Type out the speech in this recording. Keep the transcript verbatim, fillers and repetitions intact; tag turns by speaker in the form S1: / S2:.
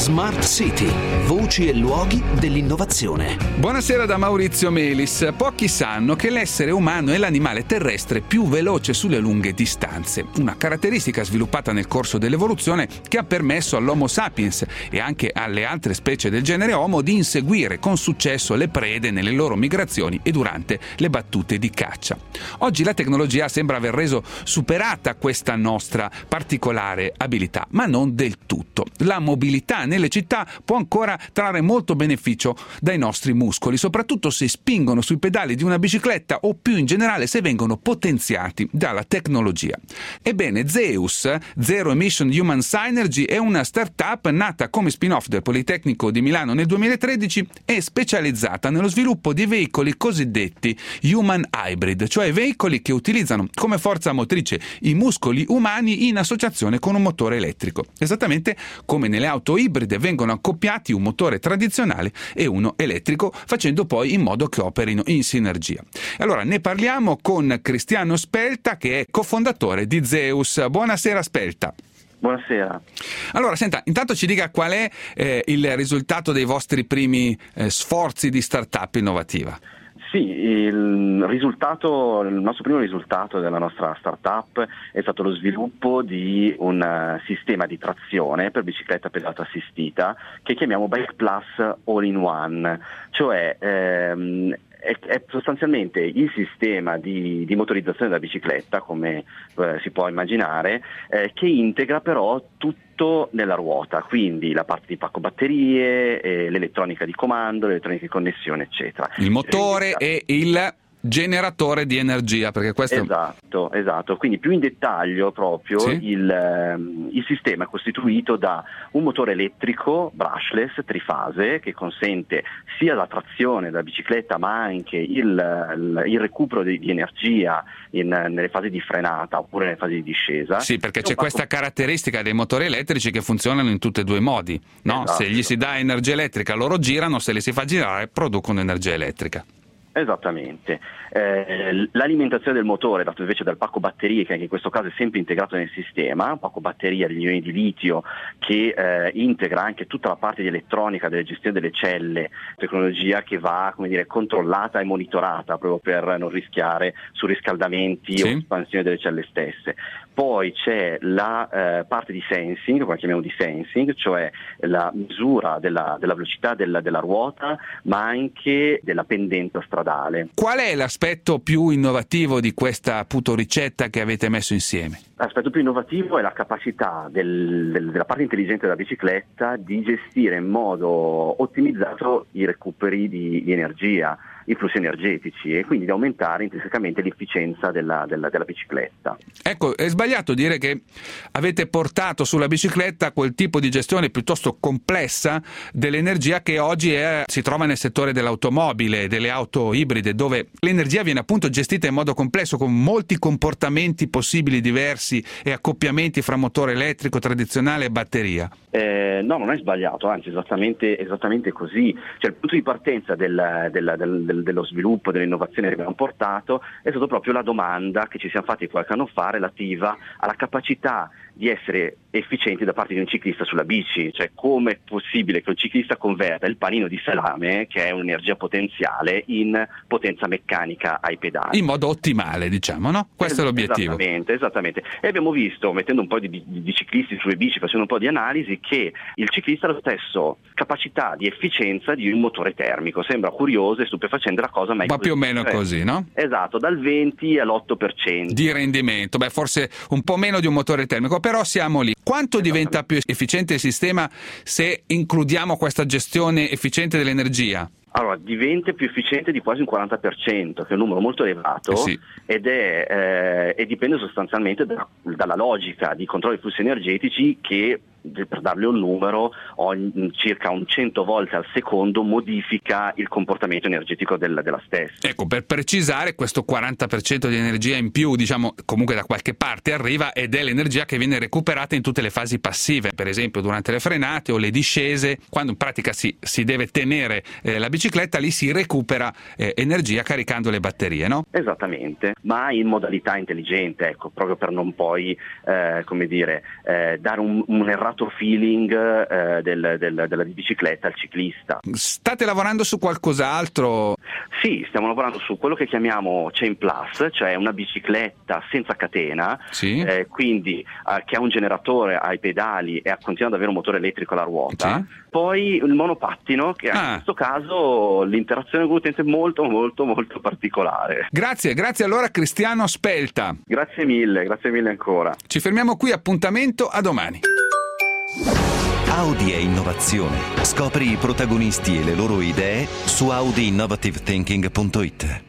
S1: Smart City, voci e luoghi dell'innovazione.
S2: Buonasera da Maurizio Melis. Pochi sanno che l'essere umano è l'animale terrestre più veloce sulle lunghe distanze, una caratteristica sviluppata nel corso dell'evoluzione che ha permesso all'Homo sapiens e anche alle altre specie del genere Homo di inseguire con successo le prede nelle loro migrazioni e durante le battute di caccia. Oggi la tecnologia sembra aver reso superata questa nostra particolare abilità, ma non del tutto. La mobilità nelle città può ancora trarre molto beneficio dai nostri muscoli, soprattutto se spingono sui pedali di una bicicletta o più in generale se vengono potenziati dalla tecnologia. Ebbene, Zeus, Zero Emission Human Synergy, è una startup nata come spin-off del Politecnico di Milano nel duemilatredici e specializzata nello sviluppo di veicoli cosiddetti human hybrid, cioè veicoli che utilizzano come forza motrice i muscoli umani in associazione con un motore elettrico. Esattamente come nelle auto ibride vengono accoppiati un motore tradizionale e uno elettrico, facendo poi in modo che operino in sinergia. Allora ne parliamo con Cristiano Spelta, che è cofondatore di Zeus. Buonasera Spelta.
S3: Buonasera.
S2: Allora, senta, intanto ci dica qual è eh, il risultato dei vostri primi eh, sforzi di startup innovativa.
S3: Sì, il risultato, il nostro primo risultato della nostra startup è stato lo sviluppo di un sistema di trazione per bicicletta pedalata assistita che chiamiamo Bike Plus All-in-One, cioè ehm, È, è sostanzialmente il sistema di, di motorizzazione della bicicletta, come eh, si può immaginare, eh, che integra però tutto nella ruota, quindi la parte di pacco batterie, eh, l'elettronica di comando, l'elettronica di connessione, eccetera.
S2: Il motore e il generatore di energia, perché questo
S3: esatto, esatto. Quindi più in dettaglio proprio
S2: sì?
S3: il, ehm, il sistema è costituito da un motore elettrico brushless trifase che consente sia la trazione della bicicletta ma anche il, il, il recupero di, di energia in, nelle fasi di frenata oppure nelle fasi di discesa.
S2: Sì, perché c'è
S3: pacco...
S2: questa caratteristica dei motori elettrici che funzionano in tutti e due i modi, no?
S3: Esatto.
S2: Se gli si dà energia elettrica loro girano, se li si fa girare producono energia elettrica.
S3: Esattamente. Eh, l'alimentazione del motore è data invece dal pacco batterie, che anche in questo caso è sempre integrato nel sistema, un pacco batteria degli ioni di litio che eh, integra anche tutta la parte di elettronica delle gestioni delle celle, tecnologia che va, come dire, controllata e monitorata proprio per non rischiare surriscaldamenti
S2: sì.
S3: o espansione delle celle stesse. Poi c'è la eh, parte di sensing, come chiamiamo di sensing, cioè la misura della, della velocità della, della ruota, ma anche della pendenza stradale.
S2: Qual è l'aspetto più innovativo di questa appunto ricetta che avete messo insieme?
S3: L'aspetto più innovativo è la capacità del, del, della parte intelligente della bicicletta di gestire in modo ottimizzato i recuperi di, di energia, i flussi energetici, e quindi di aumentare intrinsecamente l'efficienza della, della, della bicicletta.
S2: Ecco, è sbagliato dire che avete portato sulla bicicletta quel tipo di gestione piuttosto complessa dell'energia che oggi è, si trova nel settore dell'automobile, delle auto ibride, dove l'energia viene appunto gestita in modo complesso con molti comportamenti possibili diversi e accoppiamenti fra motore elettrico tradizionale e batteria.
S3: Eh, no, non è sbagliato, anzi esattamente, esattamente così. Cioè il punto di partenza del, del, del, del, dello sviluppo, dell'innovazione che abbiamo portato è stato proprio la domanda che ci siamo fatti qualche anno fa relativa alla capacità di essere efficienti da parte di un ciclista sulla bici, cioè come è possibile che un ciclista converta il panino di salame, che è un'energia potenziale, in potenza meccanica ai pedali.
S2: In modo ottimale, diciamo, no? Questo es- è l'obiettivo.
S3: Esattamente, esattamente. E abbiamo visto, mettendo un po' di, di, di ciclisti sulle bici, facendo un po' di analisi, che il ciclista ha la stessa capacità di efficienza di un motore termico. Sembra curiosa e stupefacente la cosa, ma,
S2: ma più o meno
S3: cioè,
S2: così, no?
S3: Esatto, dal venti all'otto per cento.
S2: Di rendimento, beh forse un po' meno di un motore termico, però siamo lì. Quanto diventa più efficiente il sistema se includiamo questa gestione efficiente dell'energia?
S3: Allora, diventa più efficiente di quasi un quaranta per cento, che è un numero molto elevato,
S2: eh sì.
S3: ed è eh, e dipende sostanzialmente da, dalla logica di controllo dei flussi energetici che, per darle un numero, ogni, circa un cento volte al secondo modifica il comportamento energetico del, della stessa.
S2: Ecco, per precisare, questo quaranta per cento di energia in più, diciamo, comunque da qualche parte arriva, ed è l'energia che viene recuperata in tutte le fasi passive, per esempio durante le frenate o le discese, quando in pratica si, si deve tenere eh, la bicicletta, lì si recupera eh, energia caricando le batterie, no?
S3: Esattamente, ma in modalità intelligente, ecco, proprio per non poi, eh, come dire, eh, dare un, un errato migliorato feeling eh, del, del, della bicicletta al ciclista.
S2: State lavorando su qualcos'altro?
S3: Sì, stiamo lavorando su quello che chiamiamo Chain Plus, cioè una bicicletta senza catena,
S2: sì.
S3: eh, quindi eh, che ha un generatore ai pedali e continua ad avere un motore elettrico alla ruota.
S2: Sì.
S3: Poi il monopattino, che
S2: ah.
S3: in questo caso l'interazione con l'utente è molto molto molto particolare.
S2: Grazie, grazie allora Cristiano Spelta.
S3: Grazie mille, grazie mille ancora.
S2: Ci fermiamo qui, appuntamento a domani.
S1: Audi e innovazione. Scopri i protagonisti e le loro idee su audi innovative thinking punto it.